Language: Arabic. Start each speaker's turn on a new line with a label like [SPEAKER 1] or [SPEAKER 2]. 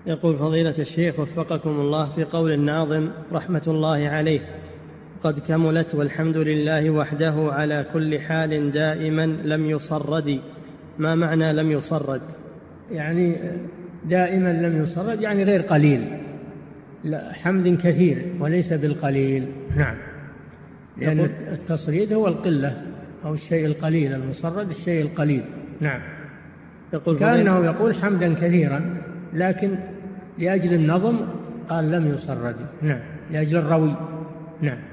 [SPEAKER 1] يقول فضيلة الشيخ وفقكم الله، في قول الناظم رحمة الله عليه: قد كملت والحمد لله وحده على كل حال دائما لم يصرد، ما معنى لم يصرد؟
[SPEAKER 2] يعني دائما لم يصرد يعني غير قليل، لا، حمد كثير وليس بالقليل. نعم، لأن التصريد هو القلة أو الشيء القليل، المصرد الشيء القليل. نعم، كأنه يقول حمدا كثيرا، لكن لأجل النظم قال لم يصرد. نعم، لأجل الروي. نعم.